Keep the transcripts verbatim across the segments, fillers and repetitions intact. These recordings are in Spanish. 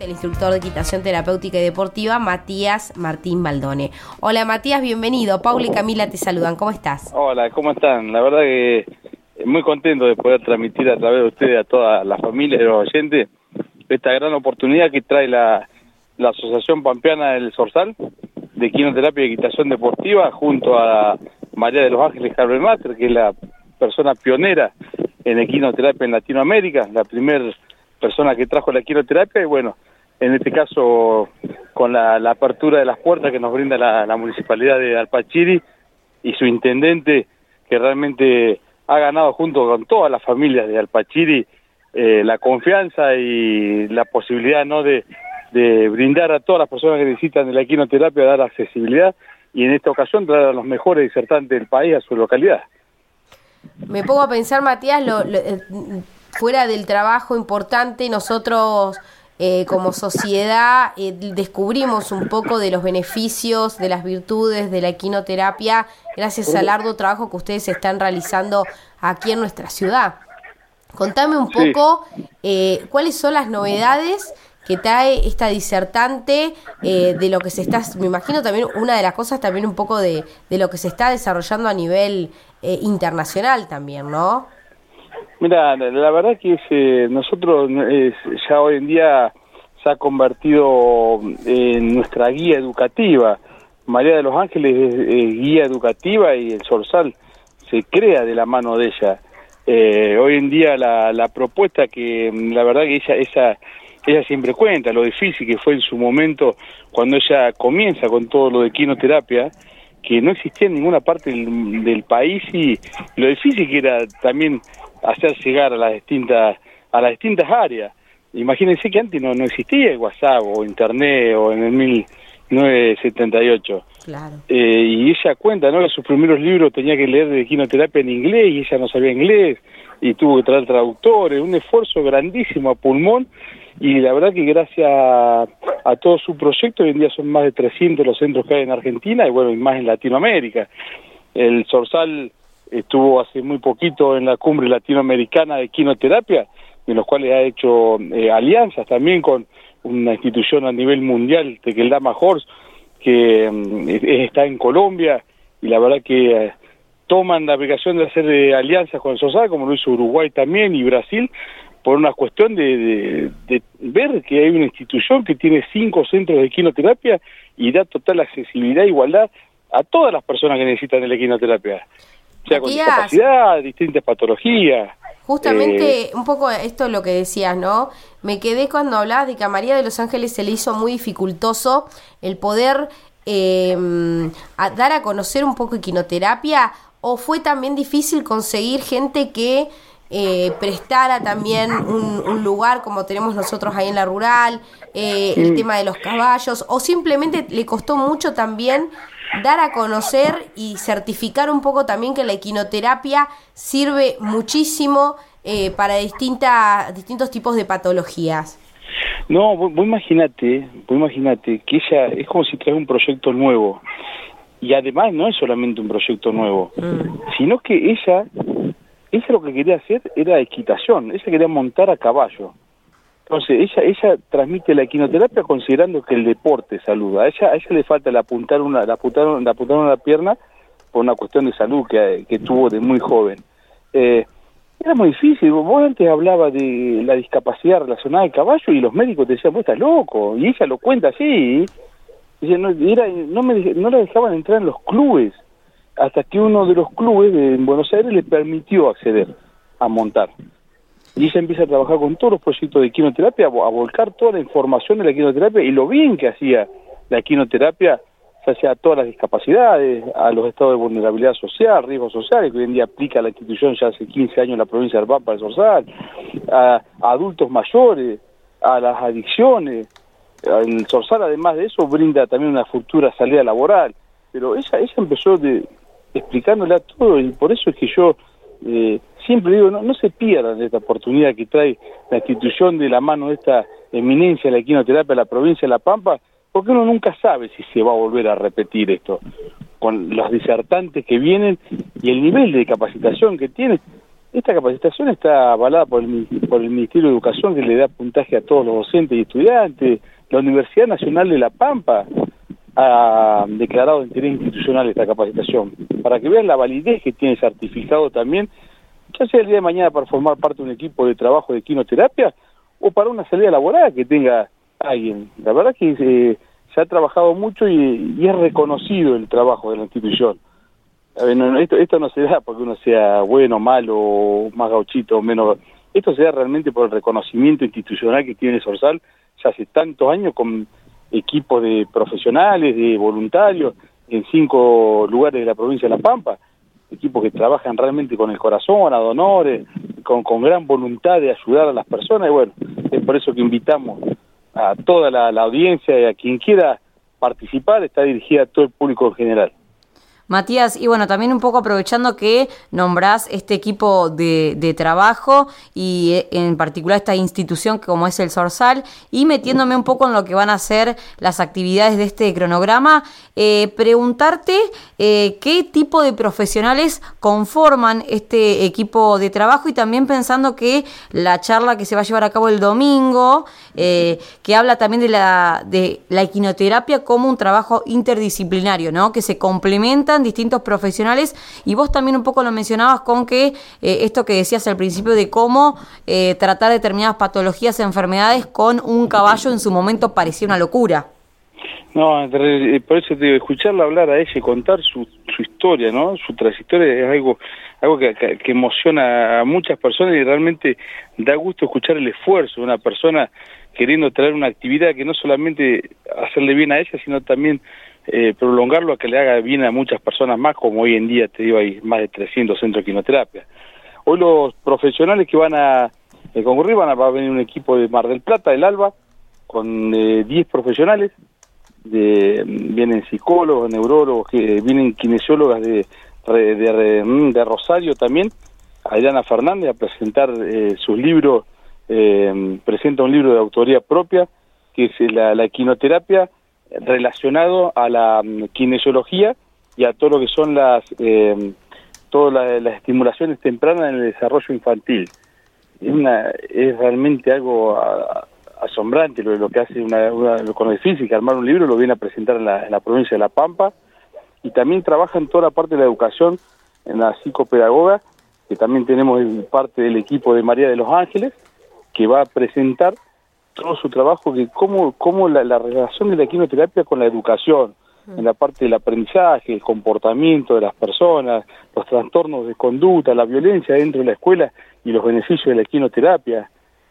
el instructor de equitación terapéutica y deportiva, Matías Martín Baldone. Hola Matías, bienvenido. Paula y Camila te saludan, ¿cómo estás? Hola, ¿cómo están? La verdad que muy contento de poder transmitir a través de ustedes a toda la familia y los oyentes esta gran oportunidad que trae la, la Asociación Pampeana del Zorzal de Equinoterapia y Equitación Deportiva junto a María de los Ángeles Carver-Mater, que es la persona pionera en equinoterapia en Latinoamérica, la primera persona que trajo la equinoterapia, y bueno, en este caso con la, la apertura de las puertas que nos brinda la, la Municipalidad de Alpachiri y su intendente, que realmente ha ganado junto con todas las familias de Alpachiri eh, la confianza y la posibilidad, ¿no?, de, de brindar a todas las personas que necesitan de la equinoterapia, dar accesibilidad y en esta ocasión traer a los mejores disertantes del país a su localidad. Me pongo a pensar, Matías, lo, lo, eh, fuera del trabajo importante, nosotros eh, como sociedad eh, descubrimos un poco de los beneficios, de las virtudes de la equinoterapia, gracias al arduo trabajo que ustedes están realizando aquí en nuestra ciudad. Contame un poco sí. eh, cuáles son las novedades que trae esta disertante eh, de lo que se está, me imagino también una de las cosas también un poco de, de lo que se está desarrollando a nivel eh, internacional también, ¿no? Mira, la, la verdad que es, eh, nosotros eh, ya hoy en día se ha convertido en nuestra guía educativa. María de los Ángeles es eh, guía educativa y el Zorzal se crea de la mano de ella. Eh, hoy en día la, la propuesta que la verdad que ella, ella ella siempre cuenta lo difícil que fue en su momento cuando ella comienza con todo lo de equinoterapia, que no existía en ninguna parte del, del país y lo difícil que era también hacer llegar a las distintas a las distintas áreas. Imagínense que antes no, no existía el WhatsApp o internet o en el mil novecientos setenta y ocho. Claro. Eh, y ella cuenta, ¿no?, que sus primeros libros tenía que leer de equinoterapia en inglés y ella no sabía inglés y tuvo que traer traductores, un esfuerzo grandísimo a pulmón. Y la verdad que gracias a, a todo su proyecto, hoy en día son más de trescientos los centros que hay en Argentina y bueno, y más en Latinoamérica. El Zorzal estuvo hace muy poquito en la cumbre latinoamericana de equinoterapia, en los cuales ha hecho eh, alianzas también con una institución a nivel mundial, Tequeldama Horse, que eh, está en Colombia, y la verdad que eh, toman la obligación de hacer eh, alianzas con el Zorzal, como lo hizo Uruguay también y Brasil, por una cuestión de, de, de ver que hay una institución que tiene cinco centros de equinoterapia y da total accesibilidad e igualdad a todas las personas que necesitan de la equinoterapia, o sea, con discapacidad, distintas patologías. Justamente, eh, un poco esto es lo que decías, ¿no? Me quedé cuando hablabas de que a María de los Ángeles se le hizo muy dificultoso el poder eh, a dar a conocer un poco equinoterapia, o fue también difícil conseguir gente que Eh, prestara también un, un lugar como tenemos nosotros ahí en la rural, eh, el tema de los caballos, o simplemente le costó mucho también dar a conocer y certificar un poco también que la equinoterapia sirve muchísimo eh, para distintas, distintos tipos de patologías? No, vos, vos imaginate, vos imaginate que ella es como si trae un proyecto nuevo, y además no es solamente un proyecto nuevo, mm. sino que ella ella lo que quería hacer era equitación, ella quería montar a caballo. Entonces, ella ella transmite la equinoterapia considerando que el deporte saluda. A ella, a ella le falta el apuntar una, el apuntar, el apuntar una pierna por una cuestión de salud que, que tuvo de muy joven. Eh, era muy difícil, vos antes hablabas de la discapacidad relacionada al caballo y los médicos te decían, vos estás loco, y ella lo cuenta así, y no, era, no, me, no la dejaban entrar en los clubes, hasta que uno de los clubes de en Buenos Aires le permitió acceder a montar. Y ella empieza a trabajar con todos los proyectos de equinoterapia, a volcar toda la información de la equinoterapia y lo bien que hacía la equinoterapia, ya sea a todas las discapacidades, a los estados de vulnerabilidad social, riesgos sociales, que hoy en día aplica la institución ya hace quince años en la provincia del Pampa del Zorzal, a, a adultos mayores, a las adicciones. El Zorzal, además de eso, brinda también una futura salida laboral. Pero ella, ella empezó de explicándola todo, y por eso es que yo eh, siempre digo, no, no se pierdan de esta oportunidad que trae la institución de la mano de esta eminencia de la equinoterapia de la provincia de La Pampa, porque uno nunca sabe si se va a volver a repetir esto, con los disertantes que vienen y el nivel de capacitación que tienen. esta capacitación está avalada por el, por el Ministerio de Educación, que le da puntaje a todos los docentes y estudiantes. La Universidad Nacional de La Pampa ha declarado de interés institucional esta capacitación, para que vean la validez que tiene certificado también, ya sea el día de mañana para formar parte de un equipo de trabajo de equinoterapia o para una salida laboral que tenga alguien. La verdad que eh, se ha trabajado mucho y, y es reconocido el trabajo de la institución. A ver, no, esto, esto no se da porque uno sea bueno, malo, más gauchito o menos. Esto se da realmente por el reconocimiento institucional que tiene Sorsal ya hace tantos años, con equipos de profesionales, de voluntarios, en cinco lugares de la provincia de La Pampa, equipos que trabajan realmente con el corazón, ad honores, con, con gran voluntad de ayudar a las personas. Y bueno, es por eso que invitamos a toda la, la audiencia y a quien quiera participar. Está dirigida a todo el público en general. Matías, y bueno, también un poco aprovechando que nombrás este equipo de, de trabajo y en particular esta institución como es el Sorsal, y metiéndome un poco en lo que van a ser las actividades de este cronograma, eh, preguntarte eh, qué tipo de profesionales conforman este equipo de trabajo, y también pensando que la charla que se va a llevar a cabo el domingo, eh, que habla también de la, de la equinoterapia como un trabajo interdisciplinario, ¿no? Que se complementan distintos profesionales, y vos también un poco lo mencionabas con que eh, esto que decías al principio de cómo eh, tratar determinadas patologías, enfermedades con un caballo en su momento parecía una locura. No, por eso te digo, escucharla hablar a ella y contar su, su historia, ¿no? Su trayectoria es algo algo que, que, que emociona a muchas personas, y realmente da gusto escuchar el esfuerzo de una persona queriendo traer una actividad que no solamente hacerle bien a ella, sino también Eh, prolongarlo a que le haga bien a muchas personas más, como hoy en día, te digo, hay más de trescientos centros de equinoterapia. Hoy los profesionales que van a eh, concurrir, van a, va a venir un equipo de Mar del Plata, del Alba, con eh, diez profesionales, de, vienen psicólogos, neurólogos, que vienen kinesiólogas de, de, de, de Rosario también, Adriana Fernández, a presentar eh, sus libros, eh, presenta un libro de autoría propia, que es la, la equinoterapia, relacionado a la um, kinesiología y a todo lo que son las eh, todas las, las estimulaciones tempranas en el desarrollo infantil. Es, una, es realmente algo a, asombrante lo, lo que hace una, una, con lo difícil que armar un libro, lo viene a presentar en la, en la provincia de La Pampa, y también trabaja en toda la parte de la educación, en la psicopedagoga, que también tenemos parte del equipo de María de los Ángeles, que va a presentar todo su trabajo, que cómo, cómo la, la relación de la equinoterapia con la educación, mm. en la parte del aprendizaje, el comportamiento de las personas, los trastornos de conducta, la violencia dentro de la escuela y los beneficios de la equinoterapia.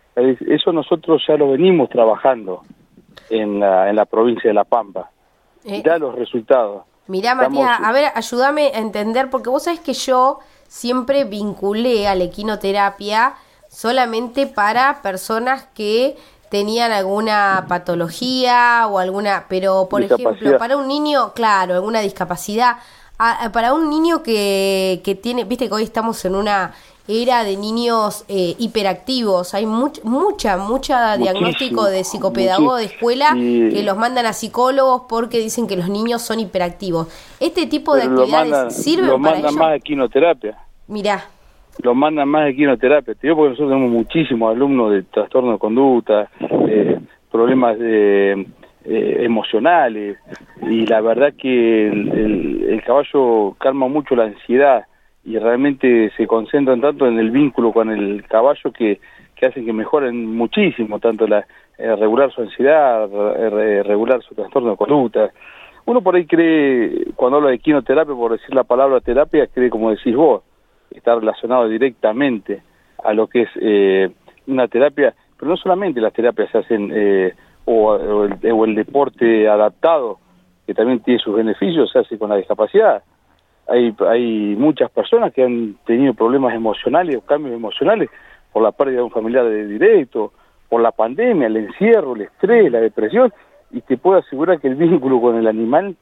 Eso nosotros ya lo venimos trabajando en la, en la provincia de La Pampa. Eh, da los resultados. Mirá, Matías, Estamos... a ver, ayúdame a entender, porque vos sabés que yo siempre vinculé a la equinoterapia solamente para personas que tenían alguna patología o alguna, pero por ejemplo, para un niño, claro, alguna discapacidad, a, a, para un niño que, que tiene, viste que hoy estamos en una era de niños eh, hiperactivos, hay much, mucha, mucha muchísimo, diagnóstico de psicopedagogos de escuela y... que los mandan a psicólogos porque dicen que los niños son hiperactivos. Este tipo pero de actividades mandan, sirven para ello. Lo mandan más a equinoterapia. Mirá. Lo mandan más de equinoterapia, te digo, porque nosotros tenemos muchísimos alumnos de trastorno de conducta, eh, problemas de, eh, emocionales, y la verdad que el, el, el caballo calma mucho la ansiedad, y realmente se concentran tanto en el vínculo con el caballo que, que hacen que mejoren muchísimo, tanto la eh, regular su ansiedad, re, regular su trastorno de conducta. Uno por ahí cree, cuando habla de equinoterapia, por decir la palabra terapia, cree como decís vos, está relacionado directamente a lo que es eh, una terapia, pero no solamente las terapias se hacen, eh, o, o, el, o el deporte adaptado, que también tiene sus beneficios, se hace con la discapacidad. Hay, hay muchas personas que han tenido problemas emocionales o cambios emocionales por la pérdida de un familiar de directo, por la pandemia, el encierro, el estrés, la depresión, y te puedo asegurar que el vínculo con el animal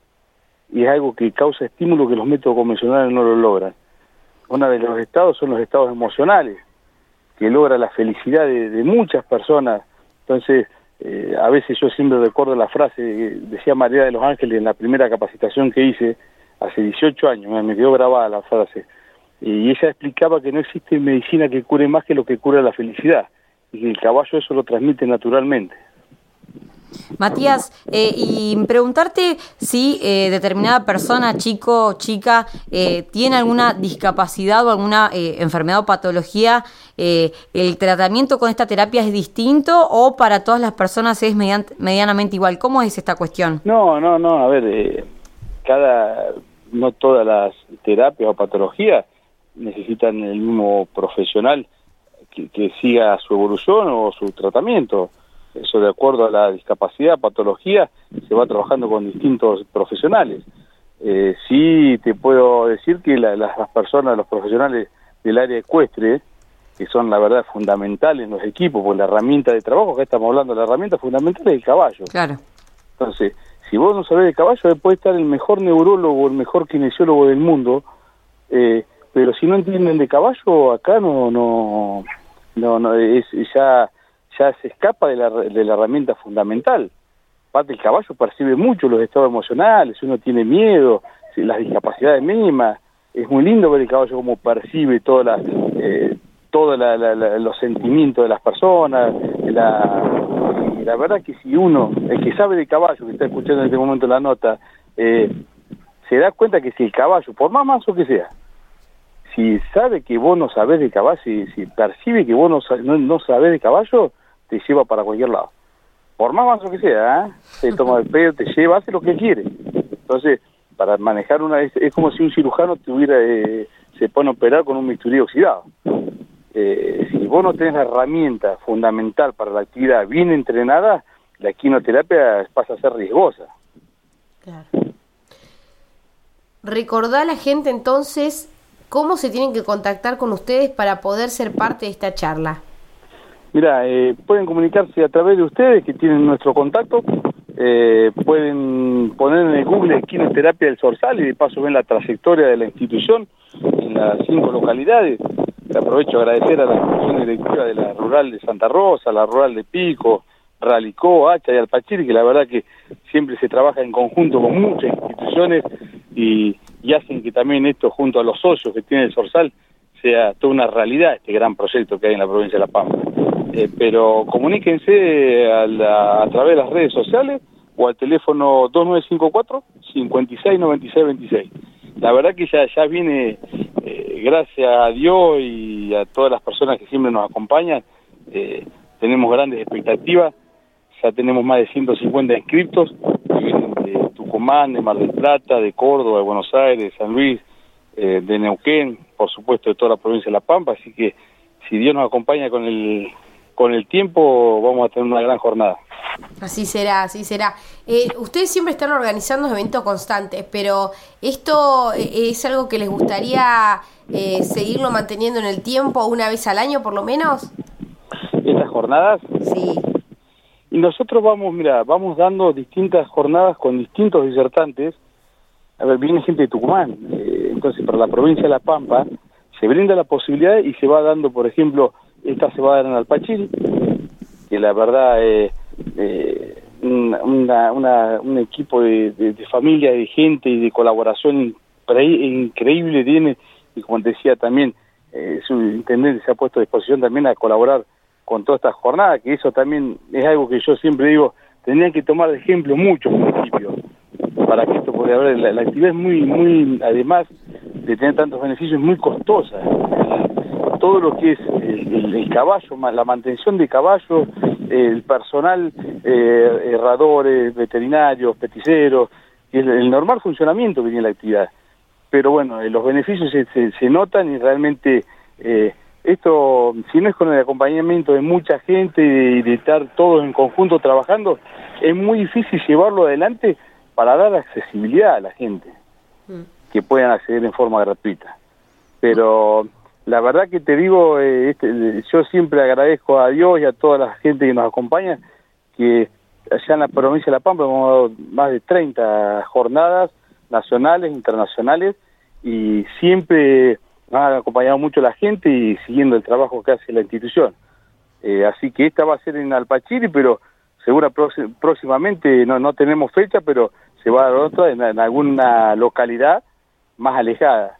es algo que causa estímulo que los métodos convencionales no lo logran. Uno de los estados son los estados emocionales, que logra la felicidad de, de muchas personas. Entonces, eh, a veces yo siempre recuerdo la frase que decía María de los Ángeles en la primera capacitación que hice, hace dieciocho años, me quedó grabada la frase, y ella explicaba que no existe medicina que cure más que lo que cura la felicidad, y que el caballo eso lo transmite naturalmente. Matías, eh, y preguntarte si eh, determinada persona, chico, chica, eh, tiene alguna discapacidad o alguna eh, enfermedad o patología, eh, ¿el tratamiento con esta terapia es distinto o para todas las personas es median, medianamente igual? ¿Cómo es esta cuestión? No, no, no, a ver, eh, cada, no todas las terapias o patologías necesitan el mismo profesional que, que siga su evolución o su tratamiento. Eso de acuerdo a la discapacidad, patología, se va trabajando con distintos profesionales. Eh, sí te puedo decir que la, las, las personas, los profesionales del área ecuestre, que son la verdad fundamentales en los equipos, porque la herramienta de trabajo, acá estamos hablando, la herramienta fundamental es el caballo. Claro. Entonces, si vos no sabés de caballo, puede estar el mejor neurólogo, el mejor kinesiólogo del mundo, eh, pero si no entienden de caballo, acá no, no, no, no es ya... ya se escapa de la, de la herramienta fundamental. Aparte, el caballo percibe mucho los estados emocionales, uno tiene miedo, las discapacidades mínimas. Es muy lindo ver el caballo cómo percibe toda la, eh, todos la, la, la, los sentimientos de las personas. La, y la verdad que si uno, el que sabe de caballo, que está escuchando en este momento la nota, eh, se da cuenta que si el caballo, por más manso que sea, si sabe que vos no sabés de caballo, si, si percibe que vos no, no, no sabés de caballo, te lleva para cualquier lado. Por más manso que sea, ¿eh? Te toma el pelo, te lleva, hace lo que quiere. Entonces, para manejar una... Es, es como si un cirujano tuviera, eh, se pone a operar con un bisturí oxidado. Eh, si vos no tenés la herramienta fundamental para la actividad bien entrenada, la quinoterapia pasa a ser riesgosa. Claro. Recordá a la gente entonces cómo se tienen que contactar con ustedes para poder ser parte de esta charla. Mira, eh, pueden comunicarse a través de ustedes que tienen nuestro contacto, eh, pueden poner en el Google Quinoterapia del Zorzal y de paso ven la trayectoria de la institución en las cinco localidades. Aprovecho a agradecer a la institución directiva de la rural de Santa Rosa, la rural de Pico, Ralicó, Hacha y Alpachiri, que la verdad que siempre se trabaja en conjunto con muchas instituciones y, y hacen que también esto junto a los socios que tiene el Zorzal sea toda una realidad, este gran proyecto que hay en la provincia de La Pampa. Eh, pero comuníquense a, la, a través de las redes sociales o al teléfono dos nueve cinco cuatro, cinco seis nueve seis dos seis. La verdad que ya, ya viene, eh, gracias a Dios y a todas las personas que siempre nos acompañan, eh, tenemos grandes expectativas, ya tenemos más de ciento cincuenta inscriptos, que vienen de Tucumán, de Mar del Plata, de Córdoba, de Buenos Aires, de San Luis, eh, de Neuquén, por supuesto de toda la provincia de La Pampa, así que si Dios nos acompaña con el con el tiempo vamos a tener una gran jornada. Así será, así será. Eh, ustedes siempre están organizando eventos constantes, pero ¿esto es algo que les gustaría eh, seguirlo manteniendo en el tiempo, una vez al año por lo menos? ¿Estas jornadas? Sí. Y nosotros vamos, mira, vamos dando distintas jornadas con distintos disertantes. A ver, viene gente de Tucumán, eh, entonces para la provincia de La Pampa se brinda la posibilidad y se va dando, por ejemplo, esta se va a dar en Alpachiri, que la verdad eh, eh, una, una, una, un equipo de, de, de familia, de gente y de colaboración increíble tiene, y como te decía también, eh, su intendente se ha puesto a disposición también a colaborar con toda esta jornada, que eso también es algo que yo siempre digo, tendrían que tomar de ejemplo muchos municipios para que esto pueda haber. La, la actividad es muy, muy, además de tener tantos beneficios, muy costosa. Todo lo que es el, el, el caballo, la mantención de caballos, el personal, eh, herradores, veterinarios, peticeros, y el, el normal funcionamiento que tiene la actividad. Pero bueno, eh, los beneficios se, se, se notan y realmente eh, esto, si no es con el acompañamiento de mucha gente y de, de estar todos en conjunto trabajando, es muy difícil llevarlo adelante para dar accesibilidad a la gente, mm. que puedan acceder en forma gratuita. Pero la verdad que te digo, eh, este, yo siempre agradezco a Dios y a toda la gente que nos acompaña, que allá en la provincia de La Pampa hemos dado más de treinta jornadas nacionales, internacionales, y siempre nos ha acompañado mucho la gente y siguiendo el trabajo que hace la institución. Eh, así que esta va a ser en Alpachiri, pero segura próximamente, no, no tenemos fecha, pero se va a dar otra en, en alguna localidad más alejada.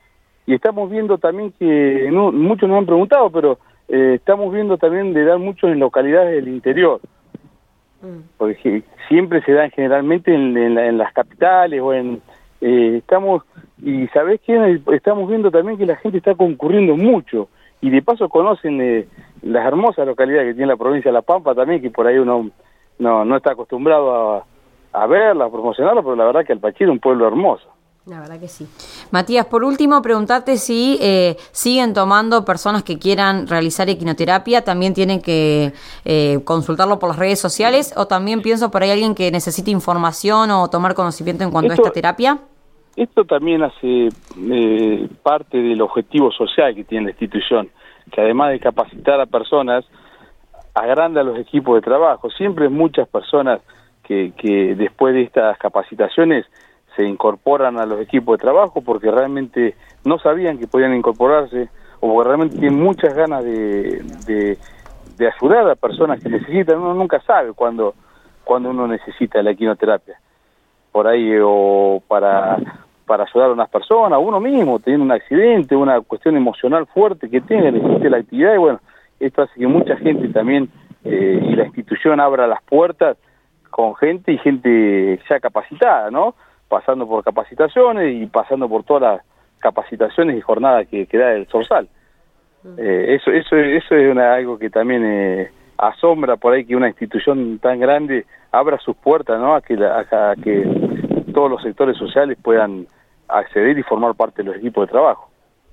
y estamos viendo también que, no, muchos nos han preguntado, pero eh, estamos viendo también de dar mucho en localidades del interior, mm. porque siempre se dan generalmente en, en, la, en las capitales o en... Eh, estamos, y ¿sabés qué? Estamos viendo también que la gente está concurriendo mucho, y de paso conocen eh, las hermosas localidades que tiene la provincia de La Pampa también, que por ahí uno no, no está acostumbrado a, a verla, a promocionarla, pero la verdad que Alpachí es un pueblo hermoso. La verdad que sí. Matías, por último, preguntarte si eh, siguen tomando personas que quieran realizar equinoterapia, también tienen que eh, consultarlo por las redes sociales, o también pienso por ahí alguien que necesite información o tomar conocimiento en cuanto esto, a esta terapia. Esto también hace eh, parte del objetivo social que tiene la institución, que además de capacitar a personas, agranda los equipos de trabajo. Siempre muchas personas que, que después de estas capacitaciones se incorporan a los equipos de trabajo porque realmente no sabían que podían incorporarse o porque realmente tienen muchas ganas de, de, de ayudar a personas que necesitan. Uno nunca sabe cuándo cuando uno necesita la equinoterapia, por ahí, o para, para ayudar a unas personas, uno mismo, tiene un accidente, una cuestión emocional fuerte que tiene, necesita la actividad, y bueno, esto hace que mucha gente también, eh, y la institución abra las puertas con gente y gente ya capacitada, ¿no? Pasando por capacitaciones y pasando por todas las capacitaciones y jornadas que, que da el Sorsal. Eh, eso eso eso es una, algo que también eh, asombra por ahí, que una institución tan grande abra sus puertas, ¿no? A que, la, a, a que todos los sectores sociales puedan acceder y formar parte de los equipos de trabajo.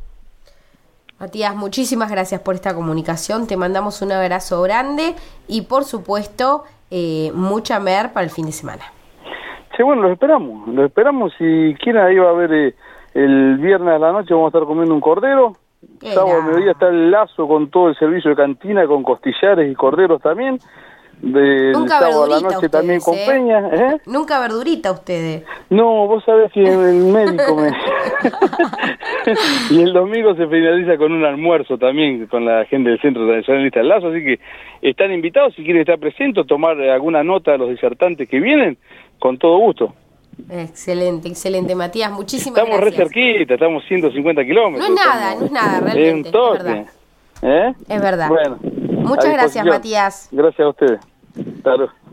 Matías, muchísimas gracias por esta comunicación, te mandamos un abrazo grande y por supuesto eh, mucha mer para el fin de semana. Sí, bueno, los esperamos, los esperamos. Si quieren, ahí va a haber eh, el viernes a la noche, vamos a estar comiendo un cordero. Sábado al mediodía está el lazo con todo el servicio de cantina, con costillares y corderos también. De, Nunca sábado a la verdurita noche ustedes, también con ¿eh? peña. ¿eh? Nunca verdurita ustedes. No, vos sabés que el médico me... Y el domingo se finaliza con un almuerzo también con la gente del Centro Tradicionalista del Lazo, así que están invitados, si quieren estar presentes, tomar alguna nota de los disertantes que vienen, con todo gusto. Excelente, excelente, Matías, muchísimas estamos gracias. Estamos re cerquita, estamos ciento cincuenta kilómetros. No es nada, estamos, no es nada, realmente, es un toque. es verdad. ¿Eh? Es verdad. Bueno, muchas gracias, Matías. Gracias a ustedes. Hasta luego.